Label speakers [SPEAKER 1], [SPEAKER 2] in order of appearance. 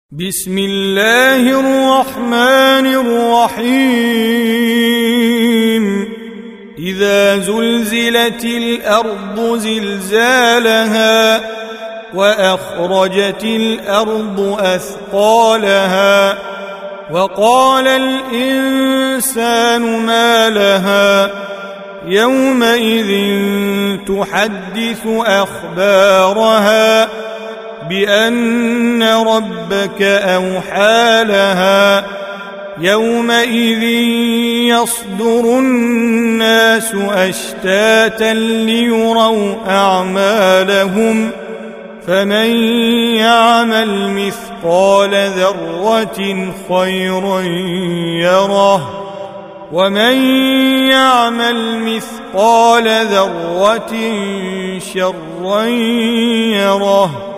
[SPEAKER 1] بسم الله الرحمن الرحيم إذا زلزلت الأرض زلزالها وأخرجت الأرض أثقالها وقال الإنسان ما لها يومئذ تحدث أخبارها بأن ربك أوحى لها يومئذ يصدر الناس أشتاتا ليروا أعمالهم فمن يعمل مثقال ذرة خيرا يره ومن يعمل مثقال ذرة شرا يره